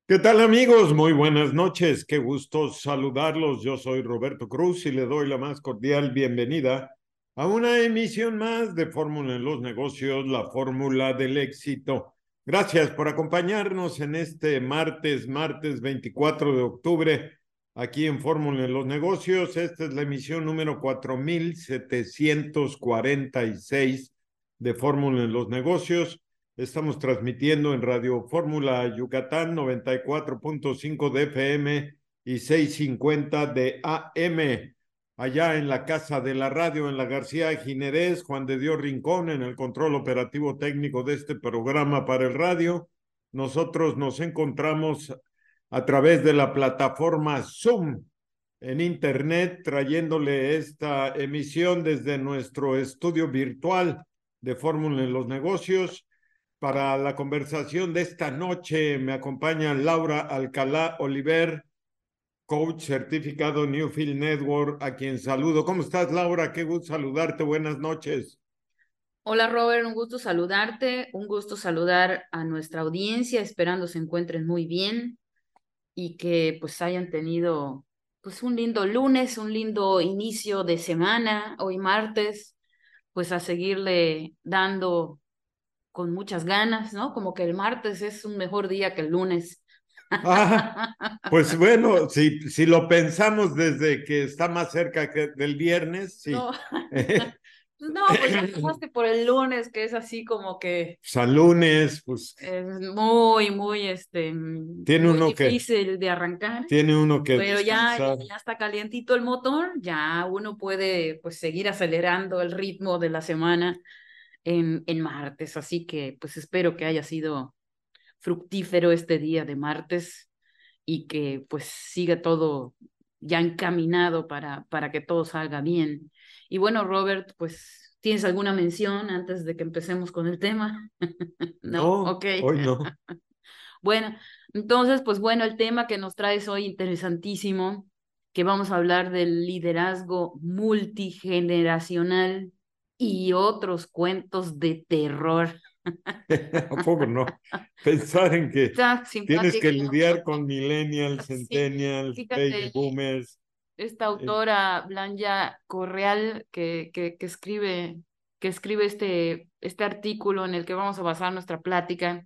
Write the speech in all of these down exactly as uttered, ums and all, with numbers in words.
¿Qué tal amigos? Muy buenas noches. Qué gusto saludarlos. Yo soy Roberto Cruz y le doy la más cordial bienvenida a una emisión más de Fórmula en los Negocios, la fórmula del éxito. Gracias por acompañarnos en este martes, martes veinticuatro de octubre, aquí en Fórmula en los Negocios. Esta es la emisión número cuatro mil setecientos cuarenta y seis de Fórmula en los Negocios. Estamos transmitiendo en Radio Fórmula Yucatán noventa y cuatro punto cinco de F M y seiscientos cincuenta de A M. Allá en la Casa de la Radio, en la García Ginerés, Juan de Dios Rincón, en el control operativo técnico de este programa para el radio. Nosotros nos encontramos a través de la plataforma Zoom en Internet, trayéndole esta emisión desde nuestro estudio virtual de Fórmula en los Negocios. Para la conversación de esta noche me acompaña Laura Alcalá Oliver, coach certificado Newfield Network, a quien saludo. ¿Cómo estás, Laura? Qué gusto saludarte. Buenas noches. Hola Robert, un gusto saludarte, un gusto saludar a nuestra audiencia, esperando se encuentren muy bien y que pues hayan tenido pues un lindo lunes, un lindo inicio de semana, hoy martes, pues a seguirle dando con muchas ganas, ¿no? Como que el martes es un mejor día que el lunes. Ah, pues bueno, si, si lo pensamos desde que está más cerca que del viernes, sí. No, no, pues ya pasaste por el lunes, que es así como que San lunes, pues es muy, muy, este, tiene muy uno que, difícil de arrancar. tiene uno que Pero ya, descansar. ya está calientito el motor, ya uno puede pues seguir acelerando el ritmo de la semana en, en martes. Así que pues espero que haya sido fructífero este día de martes y que pues siga todo ya encaminado para, para que todo salga bien. Y bueno, Robert, pues ¿tienes alguna mención antes de que empecemos con el tema? No, No, ok. hoy no. Bueno, entonces, pues bueno, el tema que nos traes hoy interesantísimo, que vamos a hablar del liderazgo multigeneracional y otros cuentos de terror. ¿A poco no? Pensar en que Está tienes que simpático. lidiar con millennials, Sí, centennials, baby fíjate, boomers. esta eh, autora Blanja Correal que, que, que escribe, que escribe este, este artículo en el que vamos a basar nuestra plática.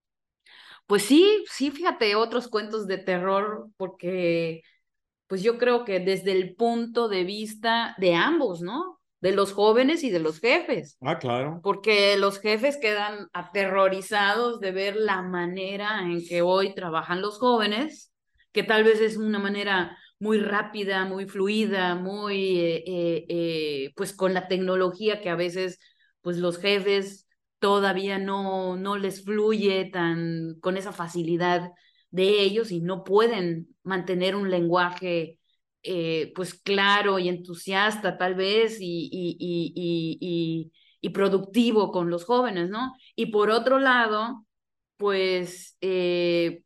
Pues sí, sí, fíjate, otros cuentos de terror, porque pues yo creo que desde el punto de vista de ambos, ¿no? De los jóvenes y de los jefes, ah, claro. porque los jefes quedan aterrorizados de ver la manera en que hoy trabajan los jóvenes, que tal vez es una manera muy rápida, muy fluida, muy, eh, eh, eh, pues con la tecnología que a veces, pues los jefes todavía no, no les fluye tan con esa facilidad de ellos y no pueden mantener un lenguaje eh, pues claro y entusiasta tal vez y, y, y, y, y, y productivo con los jóvenes, ¿no? Y por otro lado, pues, eh,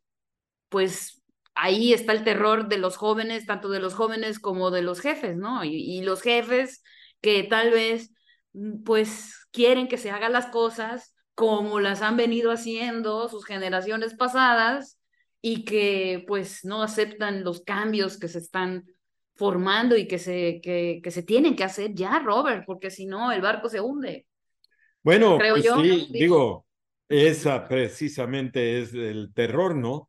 pues ahí está el terror de los jóvenes, tanto de los jóvenes como de los jefes, ¿no? Y, y los jefes que tal vez, mm, pues, quieren que se hagan las cosas como las han venido haciendo sus generaciones pasadas y que, pues, no aceptan los cambios que se están formando y que se, que, que se tienen que hacer ya, Robert, porque si no, el barco se hunde, Bueno, creo pues yo, ¿no? sí, Digo, digo, esa precisamente es el terror, ¿no?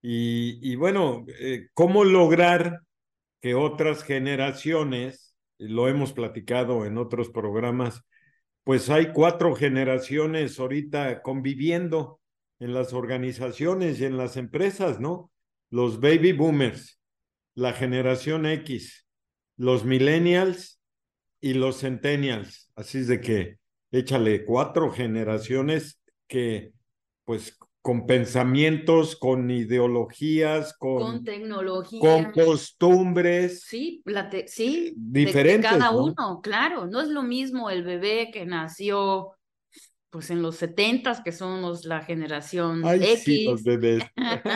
Y, y bueno, eh, ¿cómo lograr que otras generaciones, lo hemos platicado en otros programas, pues hay cuatro generaciones ahorita conviviendo en las organizaciones y en las empresas, ¿no? Los baby boomers, la generación X, los millennials y los centennials. Así es de que échale cuatro generaciones que, pues, con pensamientos, con ideologías, con con, con tecnología. costumbres Sí, la te- eh, sí, de, de diferentes, cada ¿no? uno, claro. No es lo mismo el bebé que nació pues en los setentas, que somos la generación Ay, sí, los X. bebés.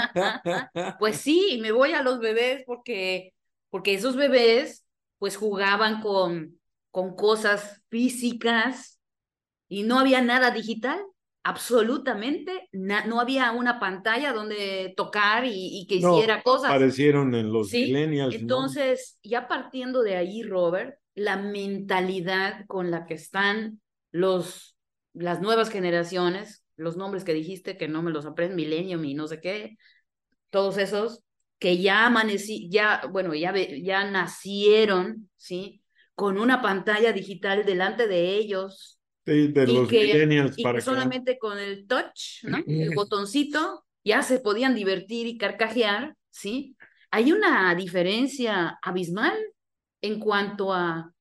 Pues sí, me voy a los bebés porque, porque esos bebés pues jugaban con, con cosas físicas y no había nada digital. absolutamente, no había una pantalla donde tocar y, y que no, hiciera cosas. Aparecieron en los ¿Sí? millennials, Entonces, ¿no? Ya partiendo de ahí, Robert, la mentalidad con la que están los, las nuevas generaciones, los nombres que dijiste, que no me los aprendo, Millennium y no sé qué, todos esos, que ya amanecí, ya, bueno, ya, ya nacieron, ¿sí? Con una pantalla digital delante de ellos. Sí, de y los que, millennials y para que acá. solamente con el touch, ¿no? El botoncito, ya se podían divertir y carcajear, ¿sí? Hay una diferencia abismal en cuanto a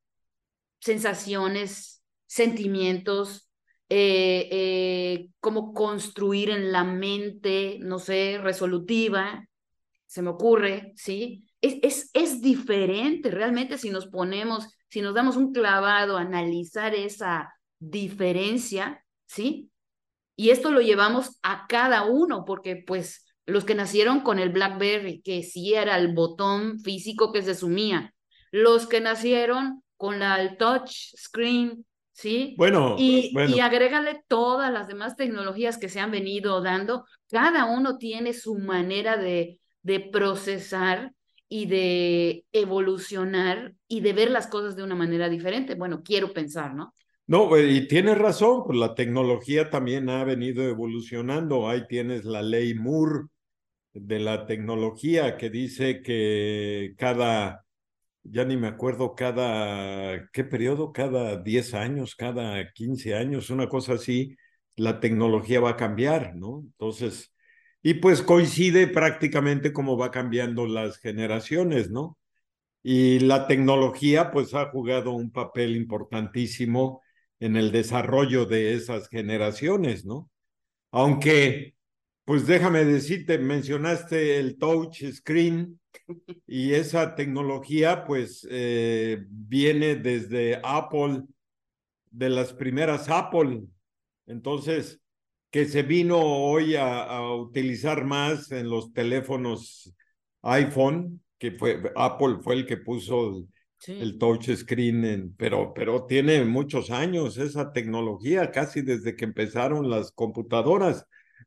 sensaciones, sentimientos, eh, eh, cómo construir en la mente, no sé, resolutiva, se me ocurre, ¿sí? Es, es, es diferente realmente si nos ponemos, si nos damos un clavado a analizar esa diferencia, ¿sí? Y esto lo llevamos a cada uno, porque pues los que nacieron con el BlackBerry, que sí era el botón físico que se sumía, los que nacieron con la, el touch screen, ¿sí? Bueno, Y, bueno. y agrégale todas las demás tecnologías que se han venido dando, cada uno tiene su manera de, de procesar y de evolucionar y de ver las cosas de una manera diferente. Bueno, quiero pensar, ¿no? No, y tienes razón, pues la tecnología también ha venido evolucionando. Ahí tienes la ley Moore de la tecnología que dice que cada, ya ni me acuerdo, cada, ¿qué periodo? Cada diez años, cada quince años, una cosa así, la tecnología va a cambiar, ¿no? Entonces, y pues coincide prácticamente como va cambiando las generaciones, ¿no? Y la tecnología pues ha jugado un papel importantísimo en el desarrollo de esas generaciones, ¿no? Aunque, pues déjame decirte, mencionaste el touch screen y esa tecnología pues eh, viene desde Apple, de las primeras Apple. Entonces, que se vino hoy a, a utilizar más en los teléfonos iPhone, que fue Apple fue el que puso el, Sí. el touch screen, en, pero, pero tiene muchos años esa tecnología, casi desde que empezaron las computadoras.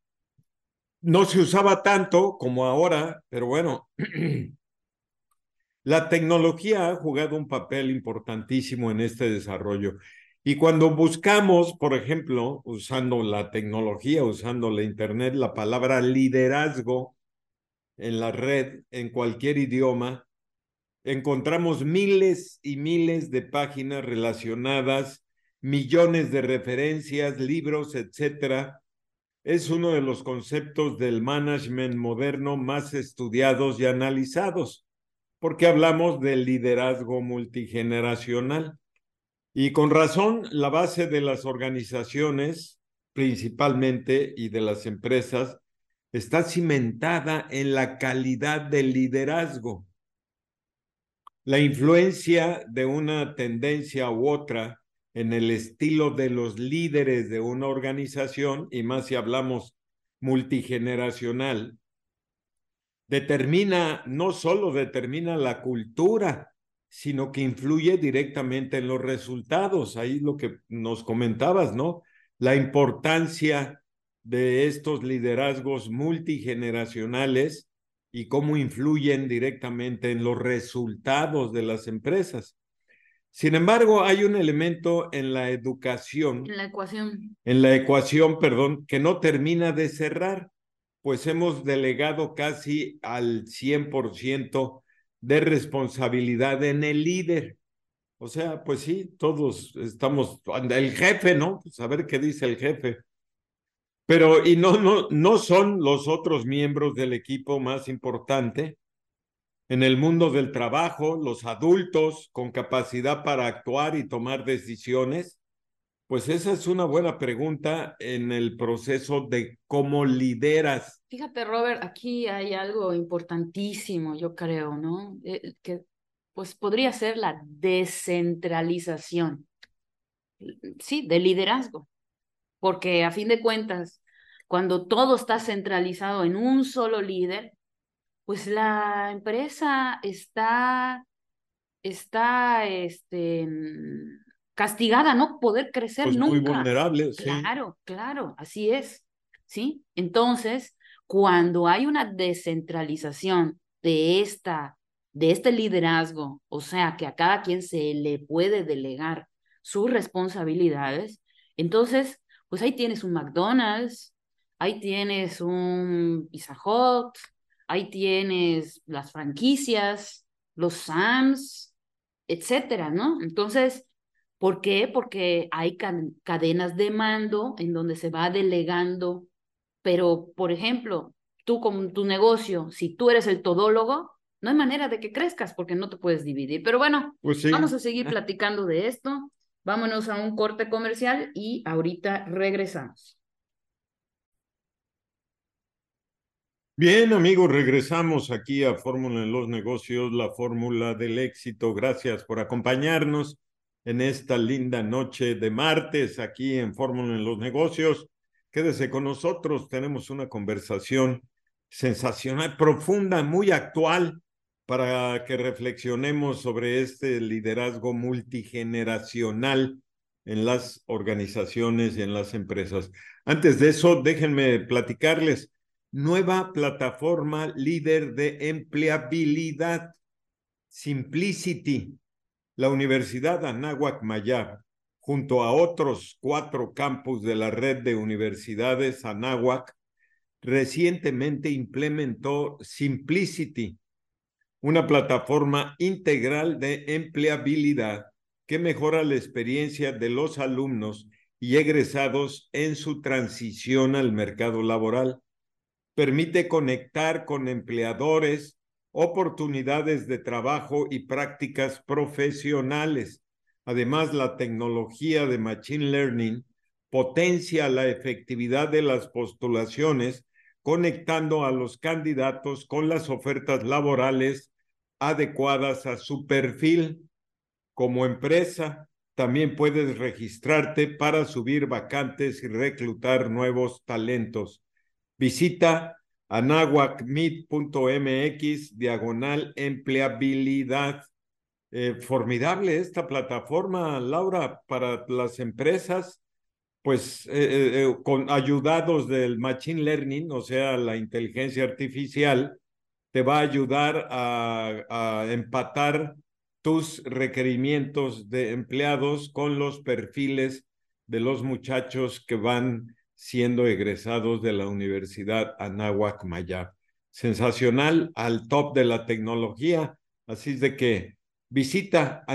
No se usaba tanto como ahora, pero bueno, la tecnología ha jugado un papel importantísimo en este desarrollo. Y cuando buscamos, por ejemplo, usando la tecnología, usando la Internet, la palabra liderazgo en la red, en cualquier idioma, encontramos miles y miles de páginas relacionadas, millones de referencias, libros, etcétera. Es uno de los conceptos del management moderno más estudiados y analizados, porque hablamos del liderazgo multigeneracional. Y con razón, la base de las organizaciones, principalmente, y de las empresas, está cimentada en la calidad del liderazgo. La influencia de una tendencia u otra en el estilo de los líderes de una organización, y más si hablamos multigeneracional, determina, no solo determina la cultura, sino que influye directamente en los resultados. Ahí lo que nos comentabas, ¿no? La importancia de estos liderazgos multigeneracionales y cómo influyen directamente en los resultados de las empresas. Sin embargo, hay un elemento en la educación, En la ecuación. en la ecuación, perdón, que no termina de cerrar, pues hemos delegado casi al cien por ciento de responsabilidad en el líder. O sea, pues sí, todos estamos, el jefe, ¿no? Pues a ver qué dice el jefe. Pero, y no, no, no son los otros miembros del equipo más importante. En el mundo del trabajo, los adultos con capacidad para actuar y tomar decisiones, pues esa es una buena pregunta en el proceso de cómo lideras. Fíjate, Robert, aquí hay algo importantísimo, yo creo, ¿no? Eh, que pues podría ser la descentralización, sí, del liderazgo, porque a fin de cuentas, cuando todo está centralizado en un solo líder, pues la empresa está, está, este, castigada, no poder crecer Pues nunca. muy vulnerable, sí. Claro, claro, así es, ¿sí? Entonces, cuando hay una descentralización de esta, de este liderazgo, o sea, que a cada quien se le puede delegar sus responsabilidades, entonces, pues ahí tienes un McDonald's, ahí tienes un Pizza Hut, ahí tienes las franquicias, los Sams, etcétera, ¿no? Entonces, ¿por qué? Porque hay cadenas de mando en donde se va delegando, pero, por ejemplo, tú con tu negocio, si tú eres el todólogo, no hay manera de que crezcas porque no te puedes dividir. Pero bueno, pues sí. Vamos a seguir platicando de esto. Vámonos a un corte comercial y ahorita regresamos. Bien, amigos, regresamos aquí a Fórmula en los Negocios, la fórmula del éxito. Gracias por acompañarnos en esta linda noche de martes aquí en Fórmula en los Negocios. Quédese con nosotros, tenemos una conversación sensacional, profunda, muy actual, para que reflexionemos sobre este liderazgo multigeneracional en las organizaciones y en las empresas. Antes de eso, déjenme platicarles. Nueva plataforma líder de empleabilidad, Simplicity. La Universidad Anáhuac Mayab, junto a otros cuatro campus de la red de universidades Anáhuac, recientemente implementó Simplicity, una plataforma integral de empleabilidad que mejora la experiencia de los alumnos y egresados en su transición al mercado laboral. Permite conectar con empleadores, oportunidades de trabajo y prácticas profesionales. Además, la tecnología de Machine Learning potencia la efectividad de las postulaciones, conectando a los candidatos con las ofertas laborales adecuadas a su perfil. Como empresa, también puedes registrarte para subir vacantes y reclutar nuevos talentos. Visita anahuacmeet.mx diagonal empleabilidad. Eh, formidable esta plataforma, Laura, para las empresas, pues eh, eh, con ayudados del Machine Learning, o sea, la inteligencia artificial, te va a ayudar a, a empatar tus requerimientos de empleados con los perfiles de los muchachos que van siendo egresados de la Universidad Anáhuac Mayab. Sensacional, al top de la tecnología. Así es de que visita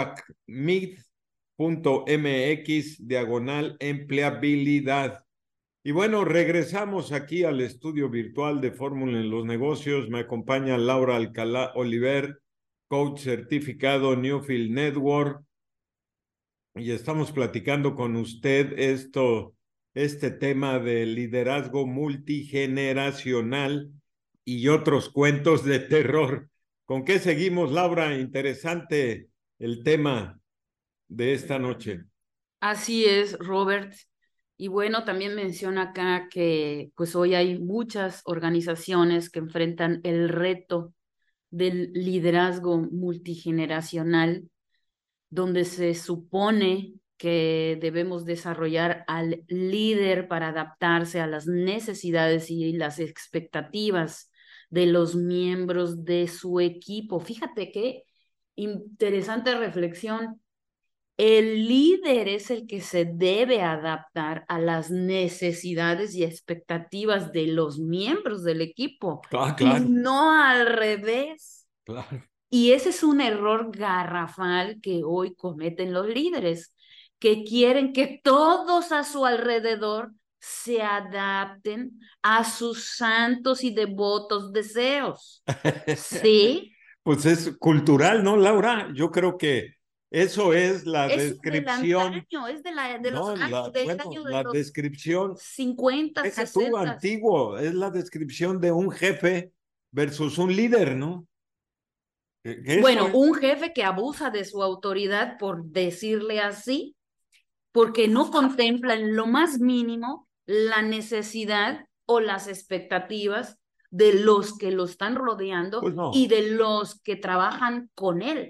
anahuacmeet.mx diagonal empleabilidad. Y bueno, regresamos aquí al estudio virtual de Fórmula en los Negocios. Me acompaña Laura Alcalá Oliver, coach certificado Newfield Network. Y estamos platicando con usted esto, este tema de liderazgo multigeneracional y otros cuentos de terror. ¿Con qué seguimos, Laura? Interesante el tema de esta noche. Así es, Robert. Y bueno, también menciona acá que pues hoy hay muchas organizaciones que enfrentan el reto del liderazgo multigeneracional, donde se supone que debemos desarrollar al líder para adaptarse a las necesidades y las expectativas de los miembros de su equipo. Fíjate qué interesante reflexión. El líder es el que se debe adaptar a las necesidades y expectativas de los miembros del equipo, Ah, y claro, no al revés. claro. Y ese es un error garrafal que hoy cometen los líderes, que quieren que todos a su alrededor se adapten a sus santos y devotos deseos. ¿Sí? Pues es cultural, ¿no, Laura? Yo creo que eso es la Eso es del descripción, antaño, es de, la, de los no, la, años, del bueno, año de la los descripción, cincuenta, deja tú, sesenta. antiguo, es la descripción de un jefe versus un líder, ¿no? Eso Bueno, es. un jefe que abusa de su autoridad, por decirle así, porque no contempla en lo más mínimo la necesidad o las expectativas de los que lo están rodeando Pues no, y de los que trabajan con él.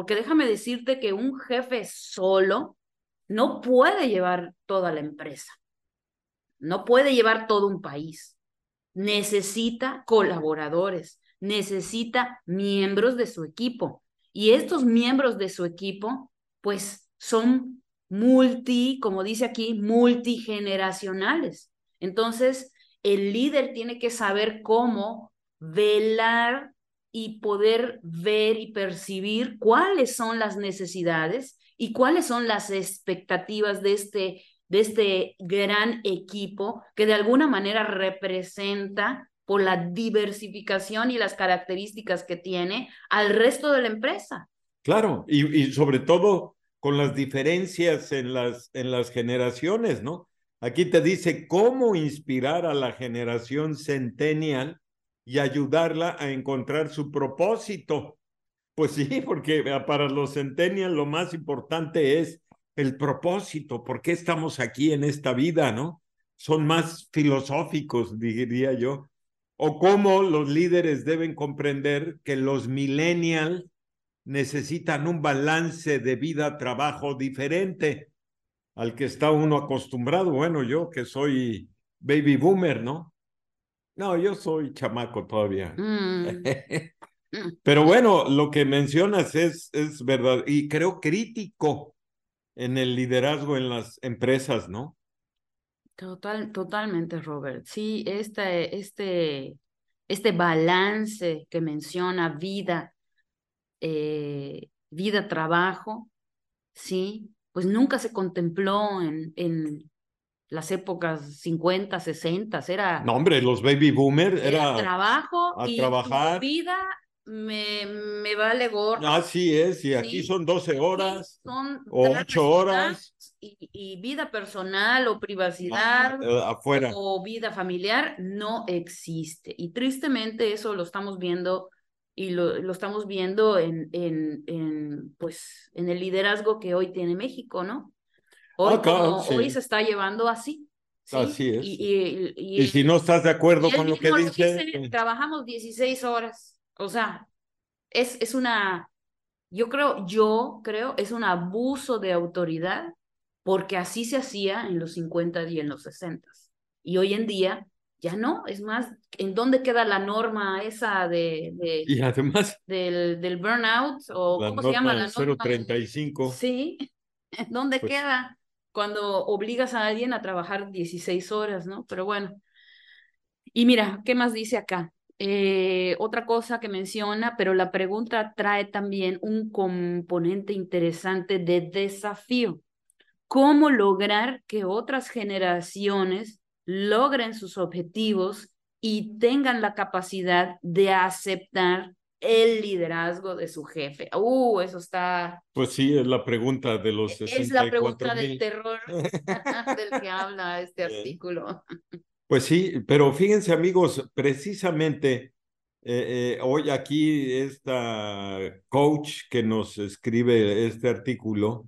porque déjame decirte que un jefe solo no puede llevar toda la empresa, no puede llevar todo un país. Necesita colaboradores, necesita miembros de su equipo. Y estos miembros de su equipo, pues son multi, como dice aquí, multigeneracionales. Entonces, el líder tiene que saber cómo velar y poder ver y percibir cuáles son las necesidades y cuáles son las expectativas de este de este gran equipo que de alguna manera representa por la diversificación y las características que tiene al resto de la empresa. Claro, y, y sobre todo con las diferencias en las, en las generaciones, ¿no? Aquí te dice cómo inspirar a la generación centennial y ayudarla a encontrar su propósito. Pues sí, porque para los centennials lo más importante es el propósito, ¿por qué estamos aquí en esta vida, no? Son más filosóficos, diría yo. O cómo los líderes deben comprender que los millennials necesitan un balance de vida-trabajo diferente al que está uno acostumbrado. Bueno, yo que soy baby boomer, ¿no? No, yo soy chamaco todavía. Mm. Pero bueno, lo que mencionas es, es verdad y creo crítico en el liderazgo en las empresas, ¿no? Total, totalmente, Robert. Sí, este, este, este balance que menciona vida, eh, vida, trabajo, sí, pues nunca se contempló en, en las épocas cincuenta, sesenta, era No, hombre, los baby boomer era era trabajo a y tu trabajar. vida me, me vale gorro, Así es, y aquí ¿sí? son doce Aquí horas son o dar ocho resultados horas y, y vida personal o ah, privacidad eh, afuera. o vida familiar no existe. Y tristemente eso lo estamos viendo y lo, lo estamos viendo en, en, en, pues, en el liderazgo que hoy tiene México, ¿no? Hoy Acá, como hoy sí, se está llevando así, ¿sí? así es. Y, y, Y y, si no estás de y acuerdo él con lo que mismo lo dice, dice, eh, trabajamos dieciséis horas. O sea, es, es una, yo creo, yo creo, es un abuso de autoridad porque así se hacía en los cincuenta y en los sesenta. Y hoy en día ya no, es más, ¿en dónde queda la norma esa de, de, y además del, del burnout? ¿O la cómo se llama norma la cero norma? treinta y cinco, Sí, ¿dónde pues queda cuando obligas a alguien a trabajar dieciséis horas, ¿no? Pero bueno, y mira, ¿qué más dice acá? Eh, otra cosa que menciona, pero la pregunta trae también un componente interesante de desafío. ¿Cómo lograr que otras generaciones logren sus objetivos y tengan la capacidad de aceptar el liderazgo de su jefe? Uh, eso está, pues sí, es la pregunta de los es sesenta la y cuatro pregunta del mil. terror del que habla este Eh, artículo. Pues sí, pero fíjense amigos, precisamente eh, eh, hoy aquí esta coach que nos escribe este artículo,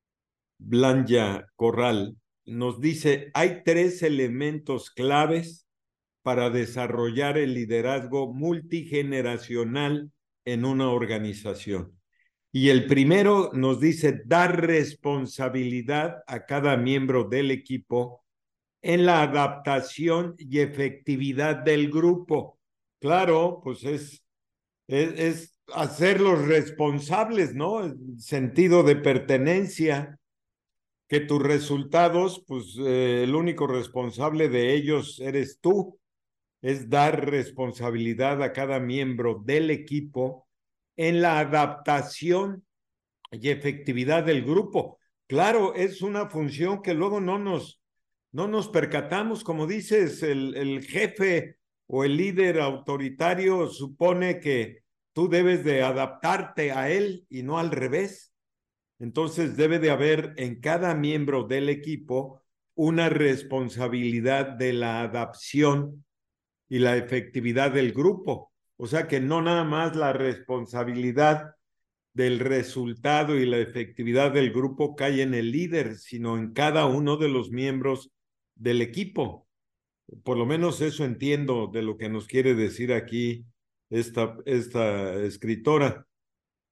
Blanja Corral, nos dice, hay tres elementos claves para desarrollar el liderazgo multigeneracional en una organización. Y el primero nos dice dar responsabilidad a cada miembro del equipo en la adaptación y efectividad del grupo. Claro, pues es, es, es hacerlos responsables, ¿no? El sentido de pertenencia, que tus resultados, pues eh, el único responsable de ellos eres tú. Es dar responsabilidad a cada miembro del equipo en la adaptación y efectividad del grupo. Claro, es una función que luego no nos, no nos percatamos, como dices, el, el jefe o el líder autoritario supone que tú debes de adaptarte a él y no al revés. Entonces debe de haber en cada miembro del equipo una responsabilidad de la adaptación y la efectividad del grupo. O sea que no nada más la responsabilidad del resultado y la efectividad del grupo cae en el líder, sino en cada uno de los miembros del equipo. Por lo menos eso entiendo de lo que nos quiere decir aquí esta, esta escritora.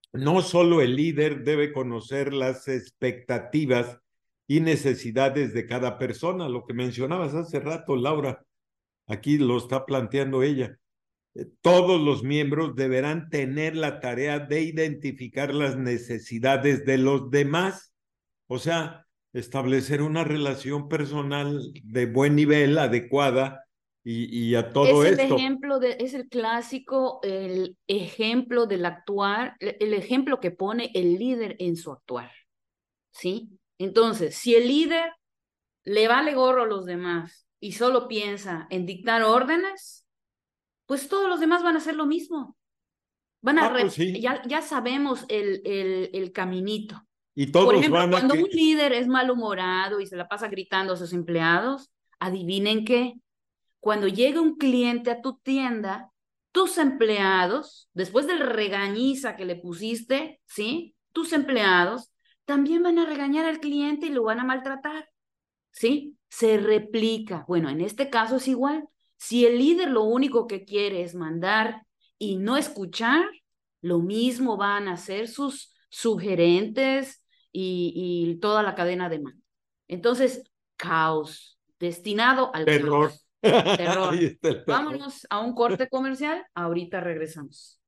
no solo el líder debe conocer las expectativas y necesidades de cada persona, lo que mencionabas hace rato, Laura, aquí lo está planteando ella. Todos los miembros deberán tener la tarea de identificar las necesidades de los demás, o sea, establecer una relación personal de buen nivel, adecuada, y, y a todo Es el esto. ejemplo de, es el clásico, el ejemplo del actuar, el ejemplo que pone el líder en su actuar, ¿sí? Entonces, si el líder le vale gorro a los demás y solo piensa en dictar órdenes, pues todos los demás van a hacer lo mismo. Van a Ah, re- pues sí, ya, ya sabemos el, el, el caminito. y Por todos ejemplo, van a cuando que... un líder es malhumorado y se la pasa gritando a sus empleados, adivinen qué, cuando llega un cliente a tu tienda, tus empleados, después del regañiza que le pusiste, ¿sí? Tus empleados también van a regañar al cliente y lo van a maltratar, ¿sí? Se replica. Bueno, en este caso es igual. Si el líder lo único que quiere es mandar y no escuchar, lo mismo van a hacer sus sugerentes y, y toda la cadena de mando. Entonces, caos, destinado al Terror. caos. Ahí Terror. está el terror. Vámonos a un corte comercial. Ahorita regresamos.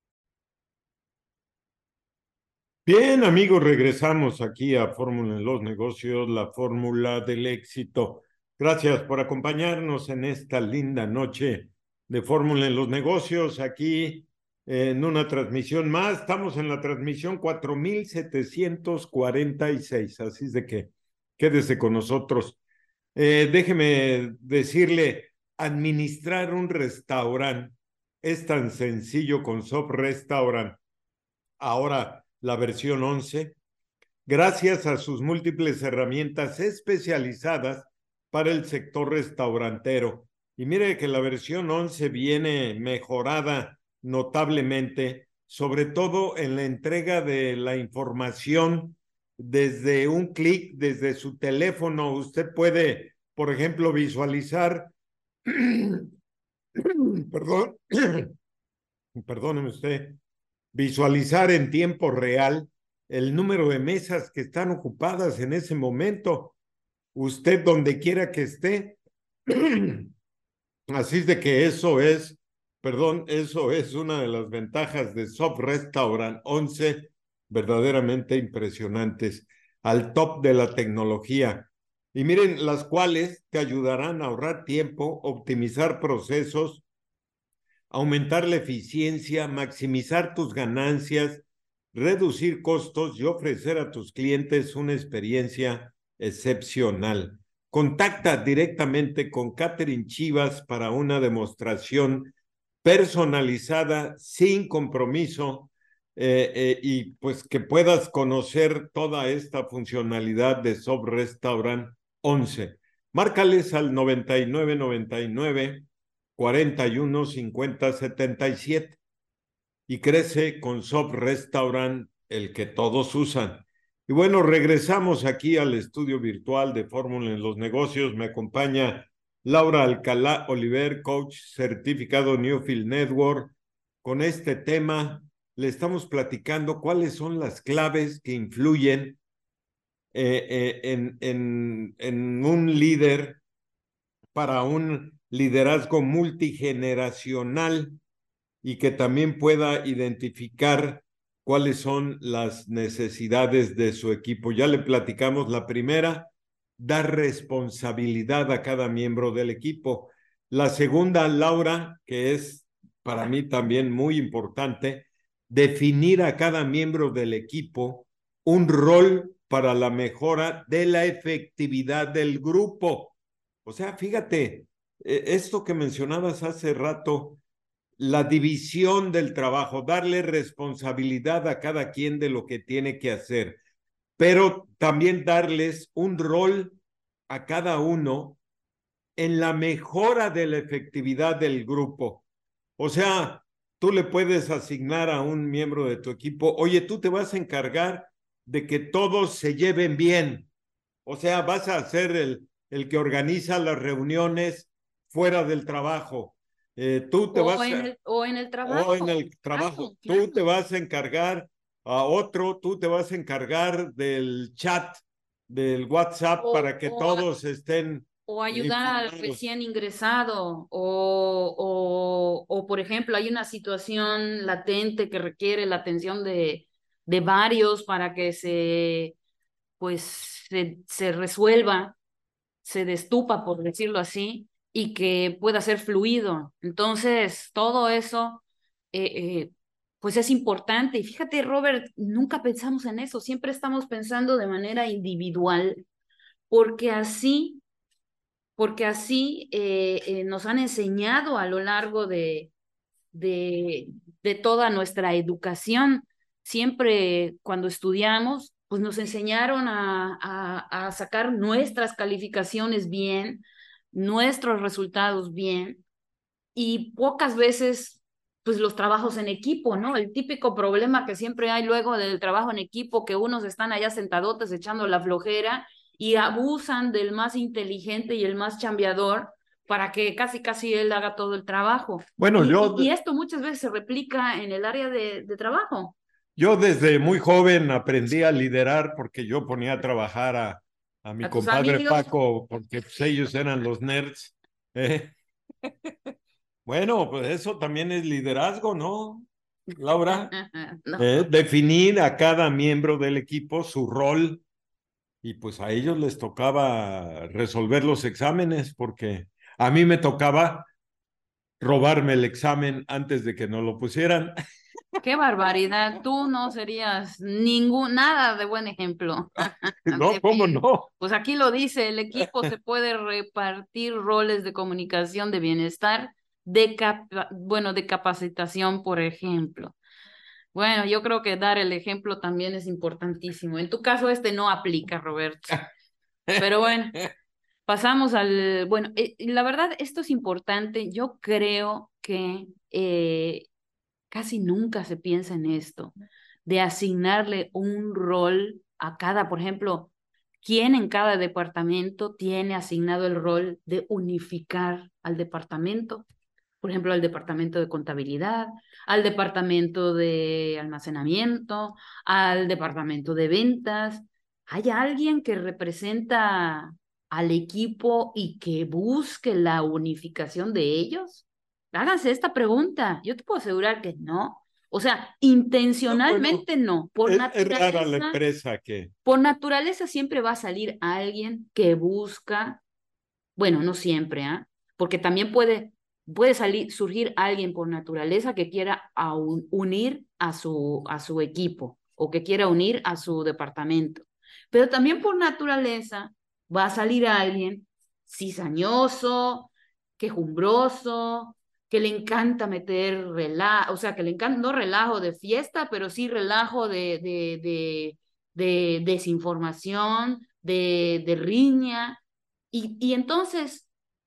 Bien, amigos, regresamos aquí a Fórmula en los Negocios, la fórmula del éxito. Gracias por acompañarnos en esta linda noche de Fórmula en los Negocios, aquí en una transmisión más. Estamos en la transmisión cuatro mil setecientos cuarenta y seis, así es de que quédese con nosotros. Eh, déjeme decirle, administrar un restaurante es tan sencillo con Soft Restaurant. Ahora la versión once, gracias a sus múltiples herramientas especializadas para el sector restaurantero. Y mire que la versión once viene mejorada notablemente, sobre todo en la entrega de la información desde un clic, desde su teléfono. Usted puede, por ejemplo, visualizar, perdón, perdóneme usted, visualizar en tiempo real el número de mesas que están ocupadas en ese momento, usted donde quiera que esté. Así es de que eso es, perdón, eso es una de las ventajas de Soft Restaurant once, verdaderamente impresionantes, al top de la tecnología. Y miren, las cuales te ayudarán a ahorrar tiempo, optimizar procesos, aumentar la eficiencia, maximizar tus ganancias, reducir costos y ofrecer a tus clientes una experiencia excepcional. Contacta directamente con Catherine Chivas para una demostración personalizada, sin compromiso, eh, eh, y pues que puedas conocer toda esta funcionalidad de Soft Restaurant once. Márcales al noventa y nueve noventa y nueve cuarenta y uno cincuenta setenta y siete y crece con Soft Restaurant, el que todos usan. Y bueno, regresamos aquí al estudio virtual de Fórmula en los Negocios. Me acompaña Laura Alcalá Oliver, coach certificado Newfield Network. Con este tema le estamos platicando cuáles son las claves que influyen eh, eh, en, en, en un líder para un liderazgo multigeneracional y que también pueda identificar cuáles son las necesidades de su equipo. Ya le platicamos la primera, dar responsabilidad a cada miembro del equipo. La segunda, Laura, que es para mí también muy importante, definir a cada miembro del equipo un rol para la mejora de la efectividad del grupo. O sea, fíjate, esto que mencionabas hace rato, la división del trabajo, darle responsabilidad a cada quien de lo que tiene que hacer, pero también darles un rol a cada uno en la mejora de la efectividad del grupo. O sea, tú le puedes asignar a un miembro de tu equipo, oye, tú te vas a encargar de que todos se lleven bien. O sea, vas a ser el, el que organiza las reuniones fuera del trabajo. Eh, tú te O vas en a, el, o en el o en trabajo. el trabajo, Claro, tú te claro. vas a encargar a otro, tú te vas a encargar del chat, del WhatsApp, O, para que o, todos estén o ayudar al informados. recién ingresado, o, o, o por ejemplo, hay una situación latente que requiere la atención de, de varios para que se, pues, se, se resuelva, se destupa, por decirlo así, y que pueda ser fluido. Entonces, todo eso, eh, eh, pues es importante. Y fíjate, Robert, nunca pensamos en eso, siempre estamos pensando de manera individual, porque así, porque así eh, eh, nos han enseñado a lo largo de, de, de toda nuestra educación. Siempre cuando estudiamos, pues nos enseñaron a, a, a sacar nuestras calificaciones bien, nuestros resultados bien, y pocas veces, pues los trabajos en equipo, ¿no? El típico problema que siempre hay luego del trabajo en equipo, que unos están allá sentadotes echando la flojera y abusan del más inteligente y el más chambeador para que casi casi él haga todo el trabajo. Bueno, Y, yo, y, y esto muchas veces se replica en el área de, de trabajo. yo desde muy joven aprendí a liderar porque yo ponía a trabajar a, a mi A tus compadre amigos. Paco, porque pues, ellos eran los nerds. ¿eh? Bueno, pues eso también es liderazgo, ¿no, Laura? No. Eh, definir a cada miembro del equipo su rol, y pues a ellos les tocaba resolver los exámenes, porque a mí me tocaba robarme el examen antes de que nos lo pusieran. Qué barbaridad, tú no serías ningún, nada de buen ejemplo. No, ¿cómo no? Pues aquí lo dice, el equipo se puede repartir roles de comunicación, de bienestar, de capa- bueno, de capacitación, por ejemplo. Bueno, yo creo que dar el ejemplo también es importantísimo. En tu caso, este no aplica, Roberto. Pero bueno, pasamos al, bueno, eh, la verdad, esto es importante. Yo creo que eh, casi nunca se piensa en esto, de asignarle un rol a cada, por ejemplo, quién en cada departamento tiene asignado el rol de unificar al departamento, por ejemplo, al departamento de contabilidad, al departamento de almacenamiento, al departamento de ventas. ¿Hay alguien que representa al equipo y que busque la unificación de ellos? Háganse esta pregunta. Yo te puedo asegurar que no. O sea, No, bueno, intencionalmente no. Por es, es rara la naturaleza, empresa que... por naturaleza siempre va a salir alguien que busca, bueno, no siempre, ¿ah? Porque también puede, puede salir, surgir alguien por naturaleza que quiera a un- unir a su, a su equipo o que quiera unir a su departamento. Pero también por naturaleza va a salir alguien cizañoso, quejumbroso, que le encanta meter relajo, o sea, que le encanta, no relajo de fiesta, pero sí relajo de, de, de, de desinformación, de, de riña. Y, y entonces,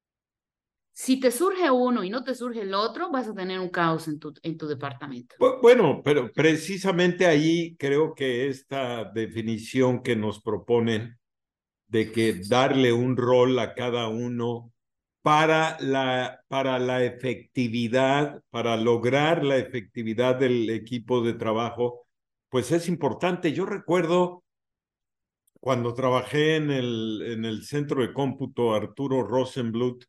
si te surge uno y no te surge el otro, vas a tener un caos en tu, en tu departamento. Bu- Bueno, pero precisamente ahí creo que esta definición que nos proponen de que darle un rol a cada uno para la, para la efectividad, para lograr la efectividad del equipo de trabajo, pues es importante. Yo recuerdo cuando trabajé en el, en el centro de cómputo Arturo Rosenbluth,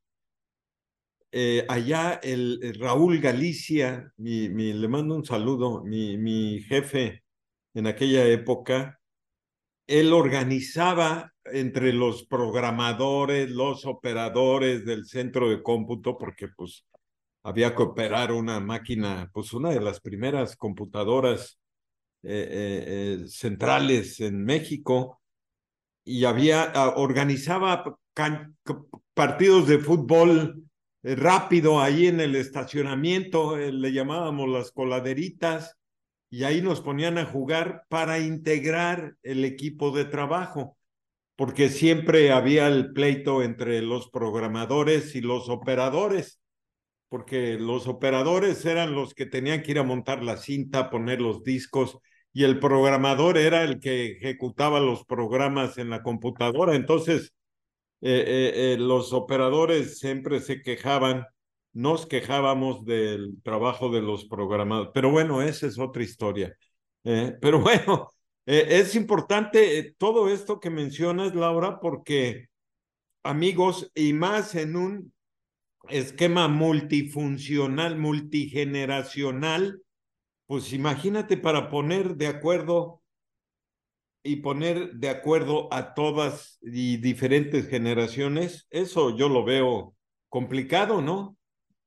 eh, allá el, el Raúl Galicia, mi, mi- le mando un saludo, mi, mi jefe en aquella época, él organizaba entre los programadores, los operadores del centro de cómputo, porque pues había que operar una máquina, pues una de las primeras computadoras eh, eh, eh, centrales en México, y había, uh, organizaba can, partidos de fútbol eh, rápido ahí en el estacionamiento, eh, le llamábamos las coladeritas, y ahí nos ponían a jugar para integrar el equipo de trabajo, porque siempre había el pleito entre los programadores y los operadores, porque los operadores eran los que tenían que ir a montar la cinta, poner los discos, y el programador era el que ejecutaba los programas en la computadora. Entonces, eh, eh, eh, los operadores siempre se quejaban, nos quejábamos del trabajo de los programadores. Pero bueno, esa es otra historia. Eh, pero bueno, eh, es importante eh, todo esto que mencionas, Laura, porque amigos, y más en un esquema multifuncional, multigeneracional, pues imagínate para poner de acuerdo y poner de acuerdo a todas y diferentes generaciones, eso yo lo veo complicado, ¿no?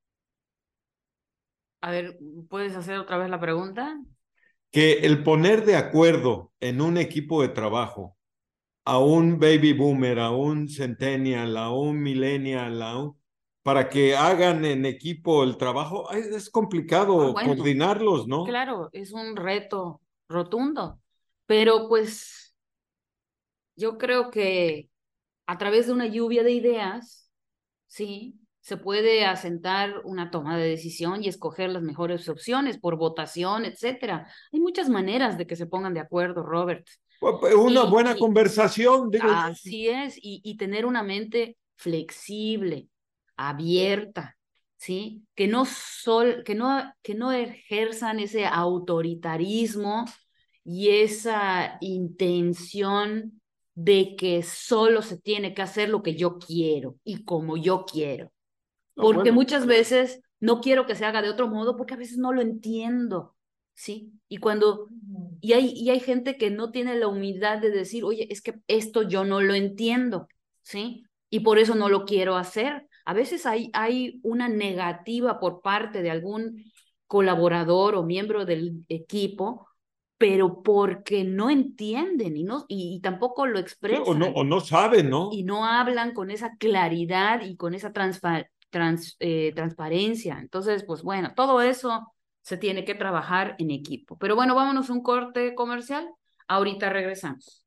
A ver, ¿puedes hacer otra vez la pregunta? Que el poner de acuerdo en un equipo de trabajo a un baby boomer, a un centennial, a un millennial, a un- para que hagan en equipo el trabajo, es, es Ah, complicado bueno, coordinarlos, ¿no? claro, es un reto rotundo, pero pues yo creo que a través de una lluvia de ideas, sí, se puede asentar una toma de decisión y escoger las mejores opciones por votación, etcétera. Hay muchas maneras de que se pongan de acuerdo, Robert. Una Y, buena y conversación, digo yo. así es, y, y tener una mente flexible, abierta, ¿sí? Que no, sol, que no, que no ejerzan ese autoritarismo y esa intención de que solo se tiene que hacer lo que yo quiero y como yo quiero. No, Porque bueno, muchas veces no quiero que se haga de otro modo porque a veces no lo entiendo, ¿sí? Y cuando, y hay, y hay gente que no tiene la humildad de decir, oye, es que esto yo no lo entiendo, ¿sí? Y por eso no lo quiero hacer. A veces hay, hay una negativa por parte de algún colaborador o miembro del equipo, pero porque no entienden y, no, y, y tampoco lo sí, o no, o expresan no saben, ¿no? y no hablan con esa claridad y con esa transpa trans, eh, transparencia. Entonces, pues bueno, todo eso se tiene que trabajar en equipo. Pero bueno, vámonos a un corte comercial. Ahorita regresamos.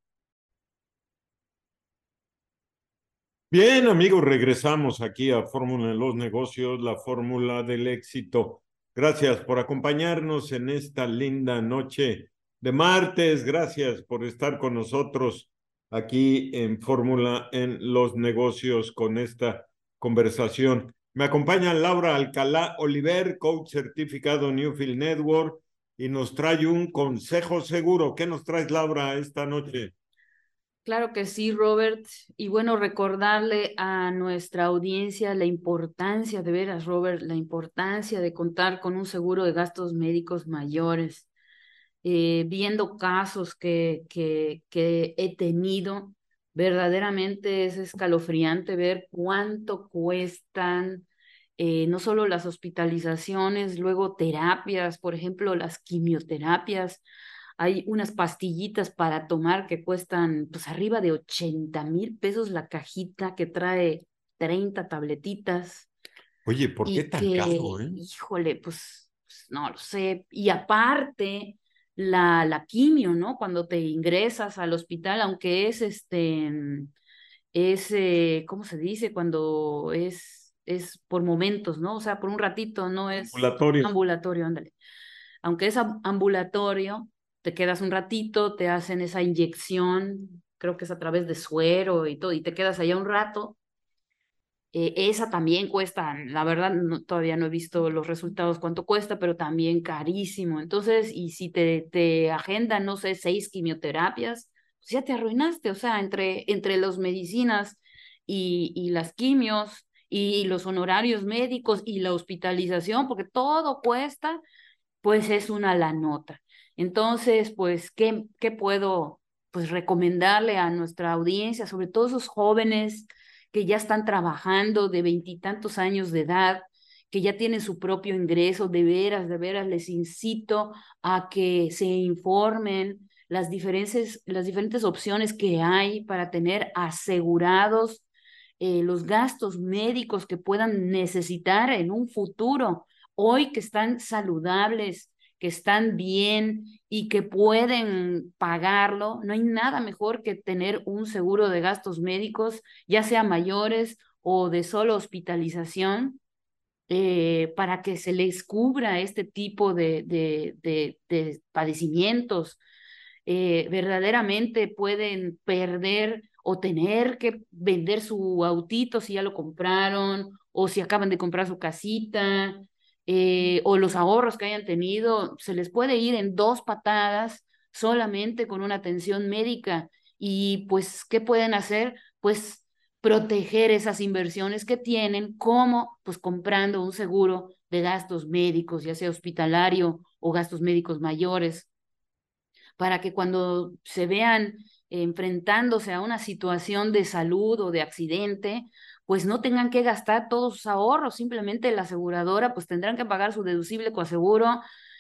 Bien, amigos, regresamos aquí a Fórmula de los Negocios, la fórmula del éxito. Gracias por acompañarnos en esta linda noche de martes. Gracias por estar con nosotros aquí en Fórmula en los Negocios con esta conversación. Me acompaña Laura Alcalá Oliver, coach certificado Newfield Network, y nos trae un consejo seguro. ¿Qué nos traes, Laura, esta noche? Claro que sí, Robert. Y bueno, recordarle a nuestra audiencia la importancia, de veras, Robert, la importancia de contar con un seguro de gastos médicos mayores. Eh, viendo casos que, que, que he tenido, verdaderamente es escalofriante ver cuánto cuestan eh, no solo las hospitalizaciones, luego terapias, por ejemplo, las quimioterapias. Hay unas pastillitas para tomar que cuestan pues arriba de ochenta mil pesos la cajita que trae treinta tabletitas Oye, ¿por qué y tan que, caro, eh? híjole, pues, pues, no lo sé. Y aparte, la, la quimio, ¿no? Cuando te ingresas al hospital, aunque es este, es, eh, ¿cómo se dice? Cuando es, es por momentos, ¿no? O sea, por un ratito, no es Ambulatorio. ambulatorio, ándale. Aunque es am- ambulatorio, te quedas un ratito, te hacen esa inyección, creo que es a través de suero y todo, y te quedas allá un rato. Eh, esa también cuesta, la verdad, no- todavía no he visto los resultados cuánto cuesta, pero también carísimo. Entonces, y si te, te agendan, no sé, seis quimioterapias, pues ya te arruinaste, o sea, entre, entre las medicinas y, y las quimios y los honorarios médicos y la hospitalización, porque todo cuesta, pues es una la nota. Entonces, pues, ¿qué, qué puedo pues recomendarle a nuestra audiencia, sobre todo esos jóvenes que ya están trabajando de veintitantos años de edad, que ya tienen su propio ingreso? De veras, de veras, les incito a que se informen las diferentes, las diferentes opciones que hay para tener asegurados eh, los gastos médicos que puedan necesitar en un futuro. Hoy que están saludables, que están bien y que pueden pagarlo, no hay nada mejor que tener un seguro de gastos médicos, ya sea mayores o de solo hospitalización, eh, para que se les cubra este tipo de, de, de, de padecimientos. Eh, verdaderamente pueden perder o tener que vender su autito si ya lo compraron o si acaban de comprar su casita. eh, o los ahorros que hayan tenido, se les puede ir en dos patadas solamente con una atención médica. Y pues, ¿qué pueden hacer? Pues proteger esas inversiones que tienen, como pues comprando un seguro de gastos médicos, ya sea hospitalario o gastos médicos mayores, para que cuando se vean enfrentándose a una situación de salud o de accidente, pues no tengan que gastar todos sus ahorros, simplemente la aseguradora pues tendrán que pagar su deducible coaseguro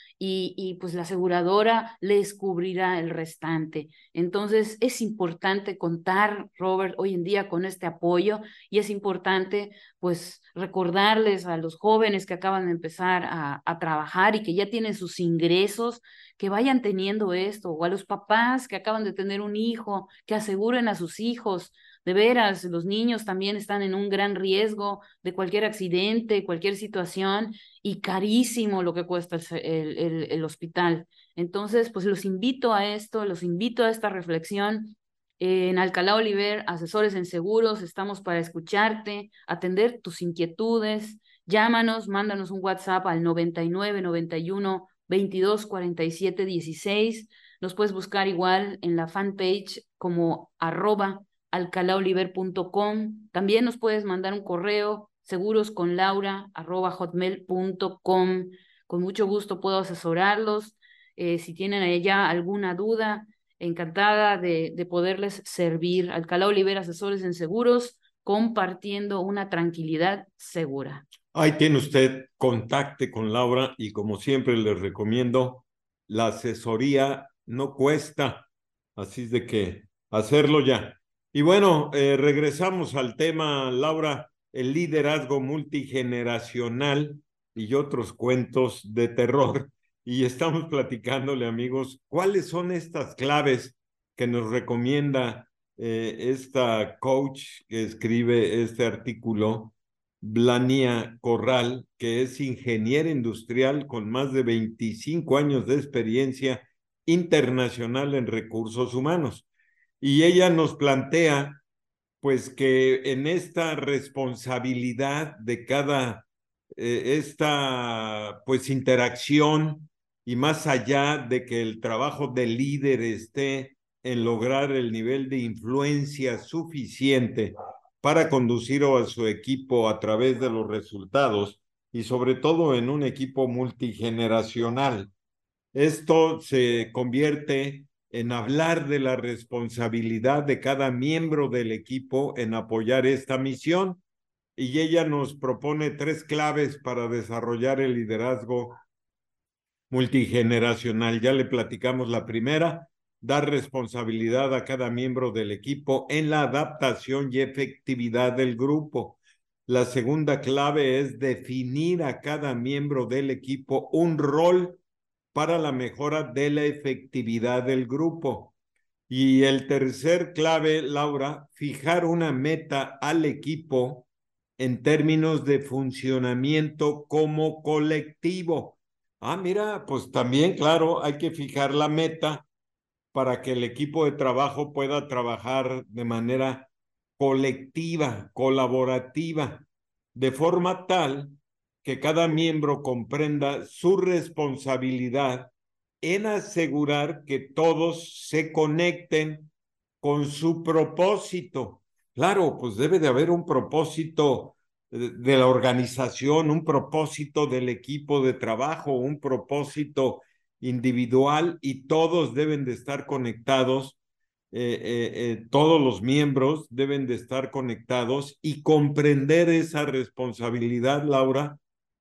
y, y pues la aseguradora les cubrirá el restante. Entonces es importante contar, Robert, hoy en día con este apoyo, y es importante pues recordarles a los jóvenes que acaban de empezar a, a trabajar y que ya tienen sus ingresos, que vayan teniendo esto, o a los papás que acaban de tener un hijo, que aseguren a sus hijos. De veras, los niños también están en un gran riesgo de cualquier accidente, cualquier situación, y carísimo lo que cuesta el, el, el hospital. Entonces, pues los invito a esto, los invito a esta reflexión. En Alcalá Oliver, asesores en seguros, estamos para escucharte, atender tus inquietudes. Llámanos, mándanos un WhatsApp al noventa y nueve, noventa y uno, veintidós, cuarenta y siete, dieciséis. Nos puedes buscar igual en la fanpage como arroba alcalaoliver punto com. También nos puedes mandar un correo, segurosconlaura arroba hotmail punto com. Con mucho gusto puedo asesorarlos. Eh, si tienen allá alguna duda, encantada de, de poderles servir. Alcalá Oliver, asesores en seguros, compartiendo una tranquilidad segura. Ahí tiene usted, contacte con Laura y como siempre les recomiendo, la asesoría no cuesta, así es de que hacerlo ya. Y bueno, eh, regresamos al tema, Laura, el liderazgo multigeneracional y otros cuentos de terror. Y estamos platicándole, amigos, cuáles son estas claves que nos recomienda eh, esta coach que escribe este artículo, Blania Corral, que es ingeniera industrial con más de veinticinco años de experiencia internacional en recursos humanos. Y ella nos plantea, pues, que en esta responsabilidad de cada, eh, esta, pues, interacción, y más allá de que el trabajo del líder esté en lograr el nivel de influencia suficiente para conducir a su equipo a través de los resultados, y sobre todo en un equipo multigeneracional. Esto se convierte en hablar de la responsabilidad de cada miembro del equipo en apoyar esta misión, y ella nos propone tres claves para desarrollar el liderazgo multigeneracional. Ya le platicamos la primera: dar responsabilidad a cada miembro del equipo en la adaptación y efectividad del grupo. La segunda clave es definir a cada miembro del equipo un rol para la mejora de la efectividad del grupo. Y el tercer clave, Laura, fijar una meta al equipo en términos de funcionamiento como colectivo. Ah, mira, pues también, claro, hay que fijar la meta para que el equipo de trabajo pueda trabajar de manera colectiva, colaborativa, de forma tal que cada miembro comprenda su responsabilidad en asegurar que todos se conecten con su propósito. Claro, pues debe de haber un propósito de la organización, un propósito del equipo de trabajo, un propósito individual, y todos deben de estar conectados, eh, eh, eh, todos los miembros deben de estar conectados y comprender esa responsabilidad, Laura,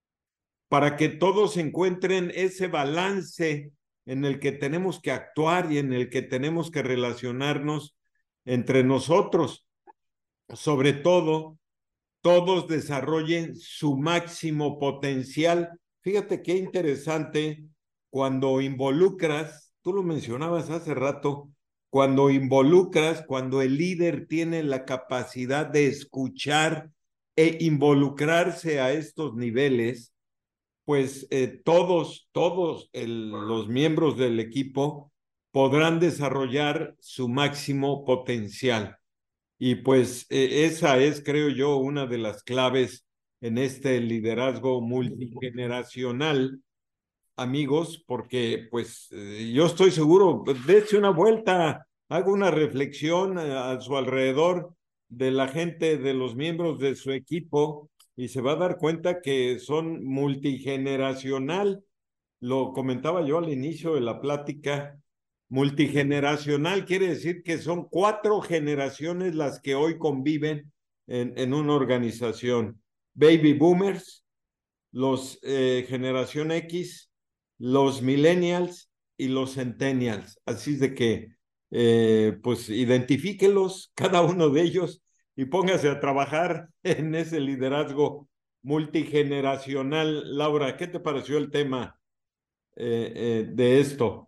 para que todos encuentren ese balance en el que tenemos que actuar y en el que tenemos que relacionarnos entre nosotros. Sobre todo, todos desarrollen su máximo potencial. Fíjate qué interesante cuando involucras, tú lo mencionabas hace rato, cuando involucras, cuando el líder tiene la capacidad de escuchar e involucrarse a estos niveles, pues eh, todos, todos el, los miembros del equipo podrán desarrollar su máximo potencial. Y pues eh, esa es, creo yo, una de las claves en este liderazgo multigeneracional, amigos, porque pues eh, yo estoy seguro, dése una vuelta, haga una reflexión a, a su alrededor de la gente, de los miembros de su equipo, y se va a dar cuenta que son multigeneracional. Lo comentaba yo al inicio de la plática. Multigeneracional quiere decir que son cuatro generaciones las que hoy conviven en, en una organización. Baby boomers, los eh, generación X, los millennials y los centennials. Así es de que, eh, pues, identifíquelos, cada uno de ellos, y póngase a trabajar en ese liderazgo multigeneracional. Laura, ¿qué te pareció el tema eh, eh, de esto?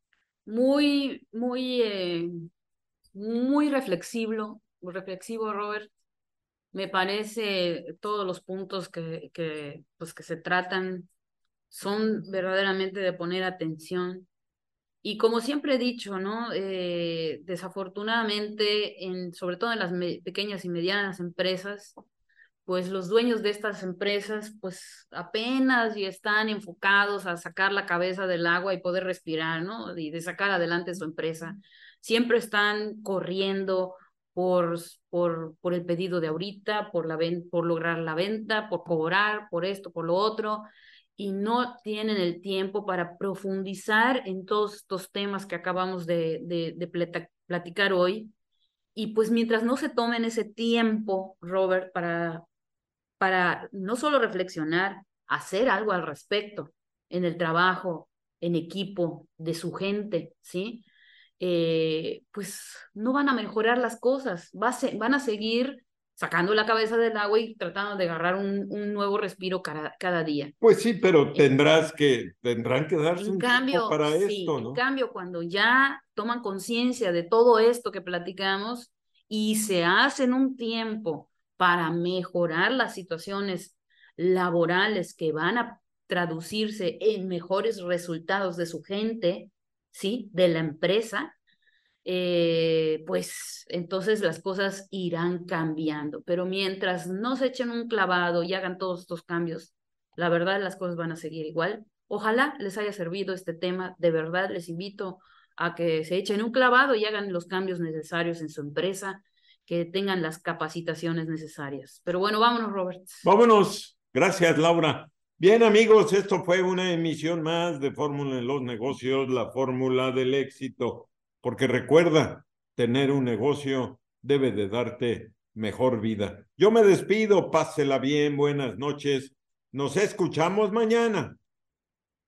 Muy, muy, eh, muy reflexivo, muy reflexivo, Robert. Me parece todos los puntos que, que, pues, que se tratan son verdaderamente de poner atención. Y como siempre he dicho, ¿no? Eh, desafortunadamente, en, sobre todo en las me- pequeñas y medianas empresas, pues los dueños de estas empresas, pues apenas y están enfocados a sacar la cabeza del agua y poder respirar, ¿no? Y de sacar adelante su empresa. Siempre están corriendo por, por, por el pedido de ahorita, por, la ven por lograr la venta, por cobrar, por esto, por lo otro, y no tienen el tiempo para profundizar en todos estos temas que acabamos de, de, de plata- platicar hoy. Y pues mientras no se tomen ese tiempo, Robert, para para no solo reflexionar, hacer algo al respecto en el trabajo, en equipo, de su gente, ¿sí? Eh, pues no van a mejorar las cosas, va a se, van a seguir sacando la cabeza del agua y tratando de agarrar un, un nuevo respiro cada, cada día. Pues sí, pero En, tendrás que, tendrán que darse en un tiempo cambio, para sí, esto, en ¿no? cambio, cuando ya toman conciencia de todo esto que platicamos y se hacen un tiempo para mejorar las situaciones laborales que van a traducirse en mejores resultados de su gente, ¿sí? De la empresa, eh, pues entonces las cosas irán cambiando. Pero mientras no se echen un clavado y hagan todos estos cambios, la verdad las cosas van a seguir igual. Ojalá les haya servido este tema. De verdad les invito a que se echen un clavado y hagan los cambios necesarios en su empresa, que tengan las capacitaciones necesarias. Pero bueno, vámonos, Robert. Vámonos. Gracias, Laura. Bien, amigos, esto fue una emisión más de Fórmula en los Negocios, la fórmula del éxito. Porque recuerda, tener un negocio debe de darte mejor vida. Yo me despido, pásela bien, buenas noches. Nos escuchamos mañana.